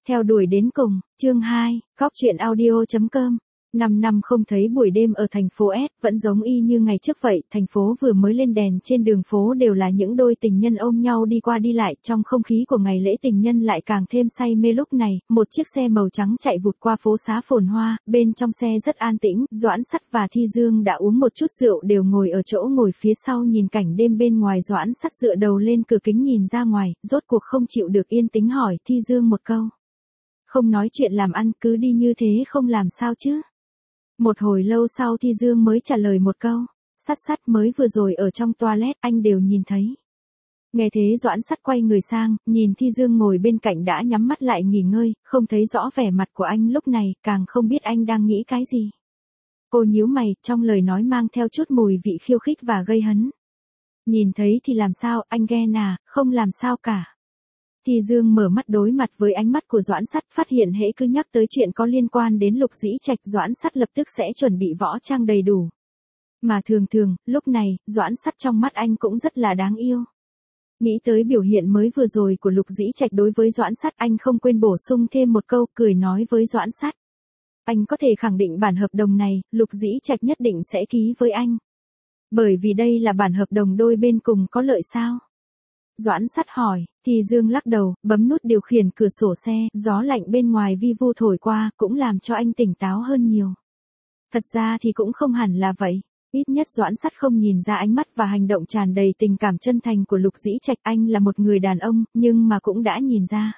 Theo đuổi đến cùng, chương 2, Góc truyện audio.com. 5 năm không thấy buổi đêm ở thành phố S, vẫn giống y như ngày trước vậy, thành phố vừa mới lên đèn, trên đường phố đều là những đôi tình nhân ôm nhau đi qua đi lại, trong không khí của ngày lễ tình nhân lại càng thêm say mê. Lúc này, một chiếc xe màu trắng chạy vụt qua phố xá phồn hoa, bên trong xe rất an tĩnh, Doãn Sắt và Thi Dương đã uống một chút rượu đều ngồi ở chỗ ngồi phía sau nhìn cảnh đêm bên ngoài. Doãn Sắt dựa đầu lên cửa kính nhìn ra ngoài, rốt cuộc không chịu được yên tĩnh hỏi Thi Dương một câu. Không nói chuyện làm ăn, cứ đi như thế không làm sao chứ? Một hồi lâu sau Thi Dương mới trả lời một câu, Sắt mới vừa rồi ở trong toilet, anh đều nhìn thấy. Nghe thế Doãn Sắt quay người sang, nhìn Thi Dương ngồi bên cạnh đã nhắm mắt lại nghỉ ngơi, không thấy rõ vẻ mặt của anh lúc này, càng không biết anh đang nghĩ cái gì. Cô nhíu mày, trong lời nói mang theo chút mùi vị khiêu khích và gây hấn. Nhìn thấy thì làm sao, anh ghen à? Không làm sao cả. Thi Dương mở mắt đối mặt với ánh mắt của Doãn Sắt, phát hiện hễ cứ nhắc tới chuyện có liên quan đến Lục Dĩ Trạch, Doãn Sắt lập tức sẽ chuẩn bị võ trang đầy đủ. Mà thường, lúc này, Doãn Sắt trong mắt anh cũng rất là đáng yêu. Nghĩ tới biểu hiện mới vừa rồi của Lục Dĩ Trạch đối với Doãn Sắt, anh không quên bổ sung thêm một câu, cười nói với Doãn Sắt. Anh có thể khẳng định bản hợp đồng này, Lục Dĩ Trạch nhất định sẽ ký với anh. Bởi vì đây là bản hợp đồng đôi bên cùng có lợi sao? Doãn Sắt hỏi, Thi Dương lắc đầu, bấm nút điều khiển cửa sổ xe, gió lạnh bên ngoài vi vu thổi qua, cũng làm cho anh tỉnh táo hơn nhiều. Thật ra thì cũng không hẳn là vậy, ít nhất Doãn Sắt không nhìn ra ánh mắt và hành động tràn đầy tình cảm chân thành của Lục Dĩ Trạch, anh là một người đàn ông, nhưng mà cũng đã nhìn ra.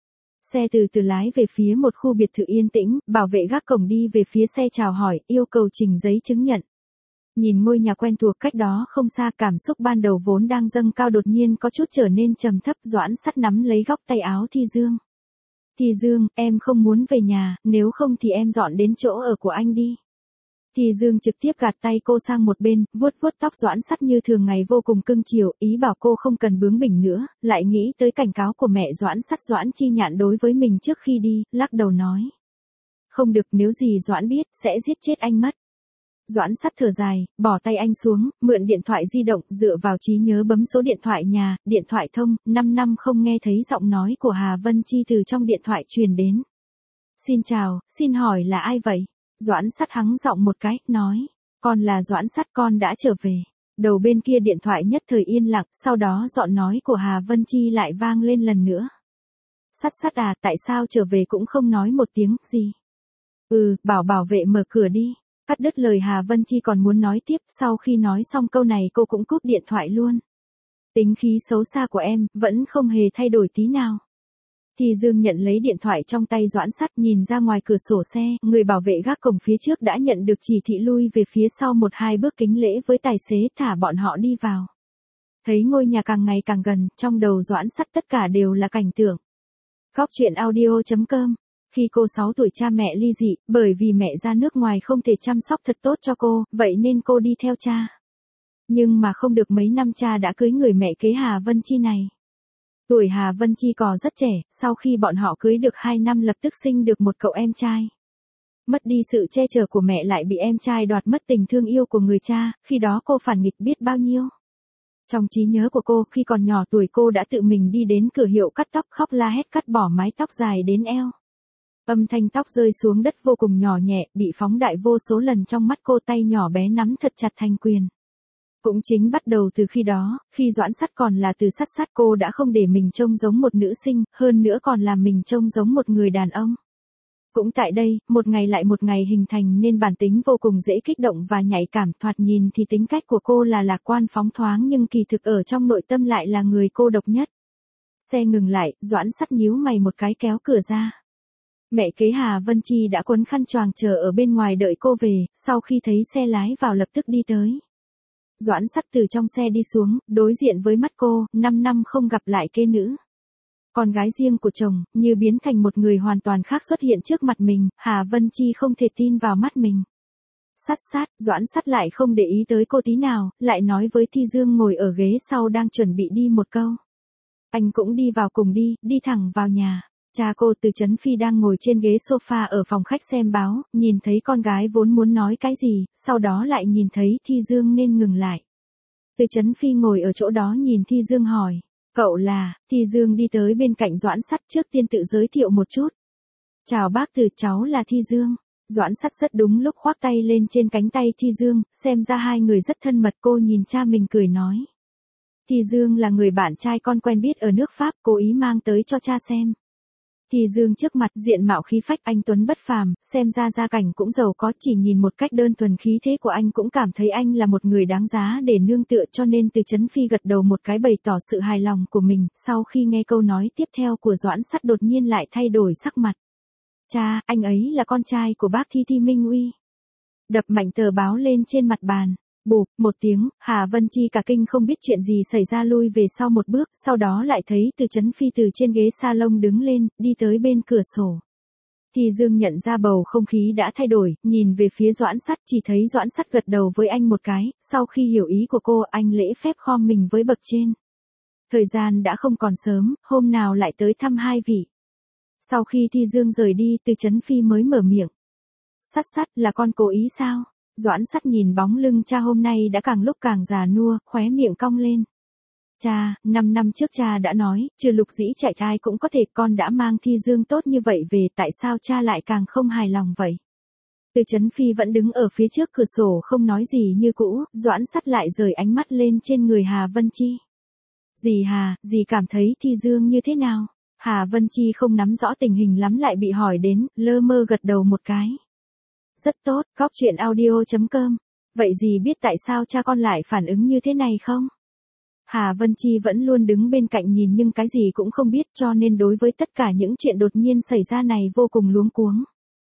Xe từ từ lái về phía một khu biệt thự yên tĩnh, bảo vệ gác cổng đi về phía xe chào hỏi, yêu cầu trình giấy chứng nhận. Nhìn ngôi nhà quen thuộc cách đó không xa, cảm xúc ban đầu vốn đang dâng cao đột nhiên có chút trở nên trầm thấp. Doãn Sắt nắm lấy góc tay áo Thi Dương. Thi Dương, em không muốn về nhà, nếu không thì em dọn đến chỗ ở của anh đi. Thi Dương trực tiếp gạt tay cô sang một bên, vuốt tóc Doãn Sắt như thường ngày vô cùng cưng chiều, ý bảo cô không cần bướng bỉnh nữa, lại nghĩ tới cảnh cáo của mẹ Doãn Sắt Doãn Chi Nhạn đối với mình trước khi đi, lắc đầu nói. Không được, nếu gì Doãn biết, sẽ giết chết anh mất. Doãn Sắt thở dài, bỏ tay anh xuống, mượn điện thoại di động, dựa vào trí nhớ bấm số điện thoại nhà, điện thoại thông, 5 năm không nghe thấy giọng nói của Hà Vân Chi từ trong điện thoại truyền đến. Xin chào, xin hỏi là ai vậy? Doãn Sắt hắng giọng một cái, nói, con là Doãn Sắt, con đã trở về. Đầu bên kia điện thoại nhất thời yên lặng, sau đó giọng nói của Hà Vân Chi lại vang lên lần nữa. Sắt à, tại sao trở về cũng không nói một tiếng gì? Bảo vệ mở cửa đi. Cắt đứt lời Hà Vân Chi còn muốn nói tiếp, sau khi nói xong câu này cô cũng cúp điện thoại luôn. Tính khí xấu xa của em, vẫn không hề thay đổi tí nào. Thi Dương nhận lấy điện thoại trong tay Doãn Sắt, nhìn ra ngoài cửa sổ xe, người bảo vệ gác cổng phía trước đã nhận được chỉ thị lui về phía sau 1-2 bước kính lễ với tài xế thả bọn họ đi vào. Thấy ngôi nhà càng ngày càng gần, trong đầu Doãn Sắt tất cả đều là cảnh tượng. Góc truyện audio.com. Khi cô 6 tuổi cha mẹ ly dị, bởi vì mẹ ra nước ngoài không thể chăm sóc thật tốt cho cô, vậy nên cô đi theo cha. Nhưng mà không được mấy năm cha đã cưới người mẹ kế Hà Vân Chi này. Tuổi Hà Vân Chi còn rất trẻ, sau khi bọn họ cưới được 2 năm lập tức sinh được một cậu em trai. Mất đi sự che chở của mẹ lại bị em trai đoạt mất tình thương yêu của người cha, khi đó cô phản nghịch biết bao nhiêu. Trong trí nhớ của cô, khi còn nhỏ tuổi cô đã tự mình đi đến cửa hiệu cắt tóc khóc la hét cắt bỏ mái tóc dài đến eo. Âm thanh tóc rơi xuống đất vô cùng nhỏ nhẹ, bị phóng đại vô số lần trong mắt cô, tay nhỏ bé nắm thật chặt thành quyền. Cũng chính bắt đầu từ khi đó, khi Doãn Sắt còn là từ Sắt, cô đã không để mình trông giống một nữ sinh, hơn nữa còn làm mình trông giống một người đàn ông. Cũng tại đây, một ngày lại một ngày hình thành nên bản tính vô cùng dễ kích động và nhạy cảm, thoạt nhìn thì tính cách của cô là lạc quan phóng thoáng nhưng kỳ thực ở trong nội tâm lại là người cô độc nhất. Xe ngừng lại, Doãn Sắt nhíu mày một cái kéo cửa ra. Mẹ kế Hà Vân Chi đã quấn khăn choàng chờ ở bên ngoài đợi cô về, sau khi thấy xe lái vào lập tức đi tới. Doãn Sắt từ trong xe đi xuống, đối diện với mắt cô, 5 năm không gặp lại kê nữ. Con gái riêng của chồng, như biến thành một người hoàn toàn khác xuất hiện trước mặt mình, Hà Vân Chi không thể tin vào mắt mình. Doãn Sắt lại không để ý tới cô tí nào, lại nói với Thi Dương ngồi ở ghế sau đang chuẩn bị đi một câu. Anh cũng đi vào cùng đi thẳng vào nhà. Cha cô Từ Chấn Phi đang ngồi trên ghế sofa ở phòng khách xem báo, nhìn thấy con gái vốn muốn nói cái gì, sau đó lại nhìn thấy Thi Dương nên ngừng lại. Từ Chấn Phi ngồi ở chỗ đó nhìn Thi Dương hỏi, cậu là? Thi Dương đi tới bên cạnh Doãn Sắt, trước tiên tự giới thiệu một chút. Chào bác Từ, cháu là Thi Dương. Doãn Sắt rất đúng lúc khoác tay lên trên cánh tay Thi Dương, xem ra hai người rất thân mật. Cô nhìn cha mình cười nói. Thi Dương là người bạn trai con quen biết ở nước Pháp, cố ý mang tới cho cha xem. Thi Dương trước mặt diện mạo khí phách anh tuấn bất phàm, xem ra gia cảnh cũng giàu có, chỉ nhìn một cách đơn thuần khí thế của anh cũng cảm thấy anh là một người đáng giá để nương tựa, cho nên Từ Chấn Phi gật đầu một cái bày tỏ sự hài lòng của mình. Sau khi nghe câu nói tiếp theo của Doãn Sắt đột nhiên lại thay đổi sắc mặt. Cha, anh ấy là con trai của bác Thi Minh Uy. Đập mạnh tờ báo lên trên mặt bàn. Bụp, một tiếng, Hà Vân Chi cả kinh không biết chuyện gì xảy ra lui về sau một bước, sau đó lại thấy Từ Chấn Phi từ trên ghế salon đứng lên, đi tới bên cửa sổ. Thì Dương nhận ra bầu không khí đã thay đổi, nhìn về phía Doãn Sắt, chỉ thấy Doãn Sắt gật đầu với anh một cái, sau khi hiểu ý của cô, anh lễ phép khom mình với bậc trên. Thời gian đã không còn sớm, hôm nào lại tới thăm hai vị. Sau khi Thi Dương rời đi, Từ Chấn Phi mới mở miệng. Sắt, là con cố ý sao? Doãn Sắt nhìn bóng lưng cha hôm nay đã càng lúc càng già nua, khóe miệng cong lên. Cha, 5 năm trước cha đã nói, trừ Lục Dĩ chạy thai cũng có thể, con đã mang Thi Dương tốt như vậy về, tại sao cha lại càng không hài lòng vậy? Từ Chấn Phi vẫn đứng ở phía trước cửa sổ không nói gì như cũ, Doãn Sắt lại rời ánh mắt lên trên người Hà Vân Chi. Dì cảm thấy Thi Dương như thế nào? Hà Vân Chi không nắm rõ tình hình lắm lại bị hỏi đến, lơ mơ gật đầu một cái. Rất tốt, goctruyện.audio.com. Vậy dì biết tại sao cha con lại phản ứng như thế này không? Hà Vân Chi vẫn luôn đứng bên cạnh nhìn nhưng cái gì cũng không biết, cho nên đối với tất cả những chuyện đột nhiên xảy ra này vô cùng luống cuống.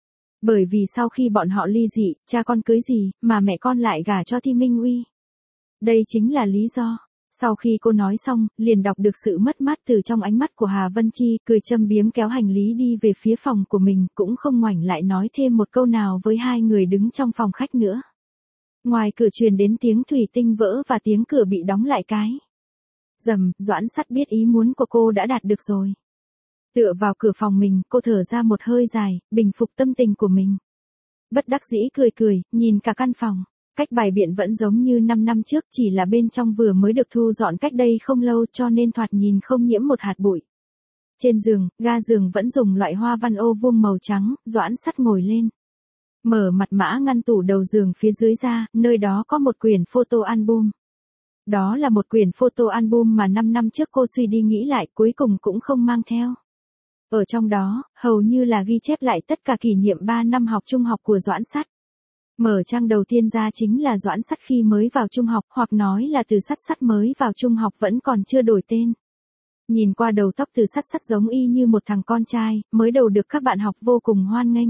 Bởi vì sau khi bọn họ ly dị, cha con cưới gì, mà mẹ con lại gả cho Thi Minh Uy. Đây chính là lý do. Sau khi cô nói xong, liền đọc được sự mất mát từ trong ánh mắt của Hà Vân Chi, cười châm biếm kéo hành lý đi về phía phòng của mình, cũng không ngoảnh lại nói thêm một câu nào với hai người đứng trong phòng khách nữa. Ngoài cửa truyền đến tiếng thủy tinh vỡ và tiếng cửa bị đóng lại cái. Rầm, Doãn Sắt biết ý muốn của cô đã đạt được rồi. Tựa vào cửa phòng mình, cô thở ra một hơi dài, bình phục tâm tình của mình. Bất đắc dĩ cười, nhìn cả căn phòng. Cách bày biện vẫn giống như 5 năm trước, chỉ là bên trong vừa mới được thu dọn cách đây không lâu, cho nên thoạt nhìn không nhiễm một hạt bụi. Trên giường, ga giường vẫn dùng loại hoa văn ô vuông màu trắng. Doãn Sắt ngồi lên. Mở mật mã ngăn tủ đầu giường phía dưới ra, nơi đó có một quyển photo album. Đó là một quyển photo album mà 5 năm trước cô suy đi nghĩ lại, cuối cùng cũng không mang theo. Ở trong đó, hầu như là ghi chép lại tất cả kỷ niệm 3 năm học trung học của Doãn Sắt. Mở trang đầu tiên ra chính là Doãn Sắt khi mới vào trung học, hoặc nói là Từ Sắt mới vào trung học vẫn còn chưa đổi tên. Nhìn qua đầu tóc Từ Sắt giống y như một thằng con trai, mới đầu được các bạn học vô cùng hoan nghênh.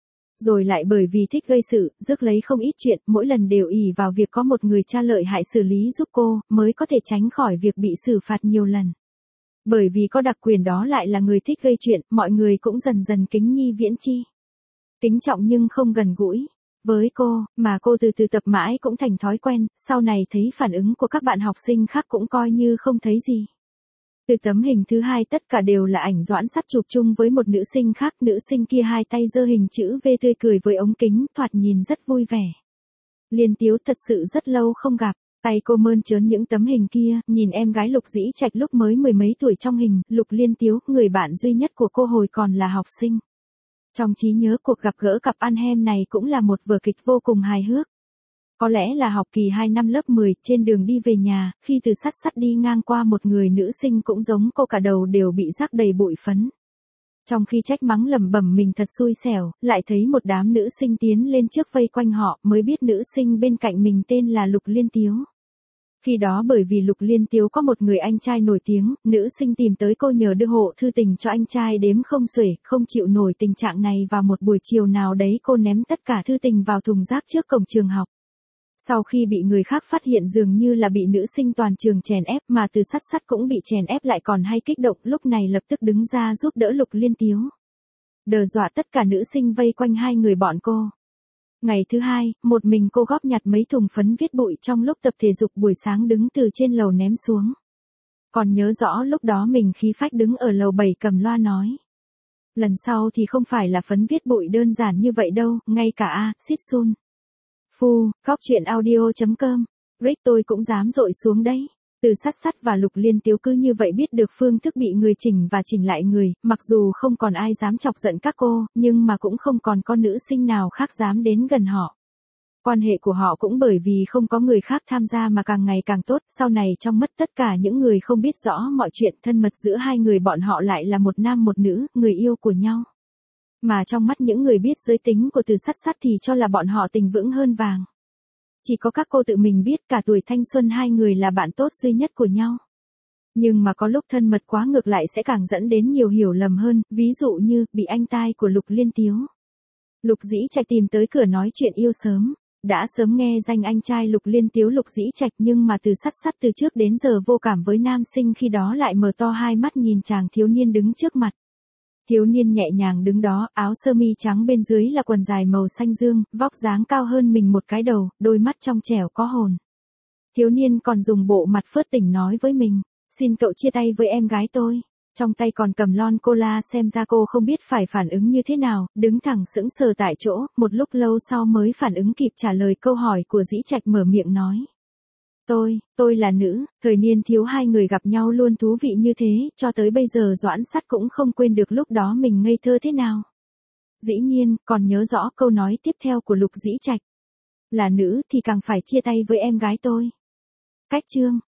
Rồi lại bởi vì thích gây sự, rước lấy không ít chuyện, mỗi lần đều ỷ vào việc có một người cha lợi hại xử lý giúp cô, mới có thể tránh khỏi việc bị xử phạt nhiều lần. Bởi vì có đặc quyền đó lại là người thích gây chuyện, mọi người cũng dần dần kính nhi viễn chi. Kính trọng nhưng không gần gũi. Với cô, mà cô từ từ tập mãi cũng thành thói quen, sau này thấy phản ứng của các bạn học sinh khác cũng coi như không thấy gì. Từ tấm hình thứ hai tất cả đều là ảnh Doãn Sắt chụp chung với một nữ sinh khác, nữ sinh kia hai tay giơ hình chữ V tươi cười với ống kính, thoạt nhìn rất vui vẻ. Liên Tiếu thật sự rất lâu không gặp, tay cô mơn trớn những tấm hình kia, nhìn em gái Lục Dĩ Trạch lúc mới mười mấy tuổi trong hình, Lục Liên Tiếu, người bạn duy nhất của cô hồi còn là học sinh. Trong trí nhớ cuộc gặp gỡ cặp ăn hem này cũng là một vở kịch vô cùng hài hước. Có lẽ là học kỳ 2 năm lớp 10, trên đường đi về nhà, khi Từ Sắt đi ngang qua một người nữ sinh cũng giống cô, cả đầu đều bị rắc đầy bụi phấn. Trong khi trách mắng lẩm bẩm mình thật xui xẻo, lại thấy một đám nữ sinh tiến lên trước vây quanh họ, mới biết nữ sinh bên cạnh mình tên là Lục Liên Tiếu. Khi đó bởi vì Lục Liên Tiếu có một người anh trai nổi tiếng, nữ sinh tìm tới cô nhờ đưa hộ thư tình cho anh trai đếm không xuể, không chịu nổi tình trạng này, vào một buổi chiều nào đấy cô ném tất cả thư tình vào thùng rác trước cổng trường học. Sau khi bị người khác phát hiện dường như là bị nữ sinh toàn trường chèn ép, mà Từ Sắt cũng bị chèn ép lại còn hay kích động, lúc này lập tức đứng ra giúp đỡ Lục Liên Tiếu. Đờ dọa tất cả nữ sinh vây quanh hai người bọn cô. Ngày thứ hai, một mình cô góp nhặt mấy thùng phấn viết bụi trong lúc tập thể dục buổi sáng đứng từ trên lầu ném xuống. Còn nhớ rõ lúc đó mình khí phách đứng ở lầu 7 cầm loa nói. Lần sau thì không phải là phấn viết bụi đơn giản như vậy đâu, ngay cả acid sun. Goctruyện.audio.com. Rick tôi cũng dám dội xuống đấy. Từ Sát Sát và Lục Liên Tiếu cứ như vậy biết được phương thức bị người chỉnh và chỉnh lại người, mặc dù không còn ai dám chọc giận các cô, nhưng mà cũng không còn con nữ sinh nào khác dám đến gần họ. Quan hệ của họ cũng bởi vì không có người khác tham gia mà càng ngày càng tốt, sau này trong mắt tất cả những người không biết rõ mọi chuyện thân mật giữa hai người bọn họ lại là một nam một nữ, người yêu của nhau. Mà trong mắt những người biết giới tính của Từ Sát Sát thì cho là bọn họ tình vững hơn vàng. Chỉ có các cô tự mình biết cả tuổi thanh xuân hai người là bạn tốt duy nhất của nhau. Nhưng mà có lúc thân mật quá ngược lại sẽ càng dẫn đến nhiều hiểu lầm hơn, ví dụ như bị anh tai của Lục Liên Tiếu. Lục Dĩ Trạch tìm tới cửa nói chuyện yêu sớm. Đã sớm nghe danh anh trai Lục Liên Tiếu Lục Dĩ Trạch nhưng mà Từ Sát Sát từ trước đến giờ vô cảm với nam sinh khi đó lại mở to hai mắt nhìn chàng thiếu niên đứng trước mặt. Thiếu niên nhẹ nhàng đứng đó, áo sơ mi trắng bên dưới là quần dài màu xanh dương, vóc dáng cao hơn mình một cái đầu, đôi mắt trong trẻo có hồn. Thiếu niên còn dùng bộ mặt phớt tỉnh nói với mình, xin cậu chia tay với em gái tôi. Trong tay còn cầm lon cola, xem ra cô không biết phải phản ứng như thế nào, đứng thẳng sững sờ tại chỗ, một lúc lâu sau mới phản ứng kịp trả lời câu hỏi của Dĩ Trạch, mở miệng nói. Tôi là nữ, thời niên thiếu hai người gặp nhau luôn thú vị như thế, cho tới bây giờ Doãn Sắt cũng không quên được lúc đó mình ngây thơ thế nào. Dĩ nhiên, còn nhớ rõ câu nói tiếp theo của Lục Dĩ Trạch. Là nữ thì càng phải chia tay với em gái tôi. Cách chương.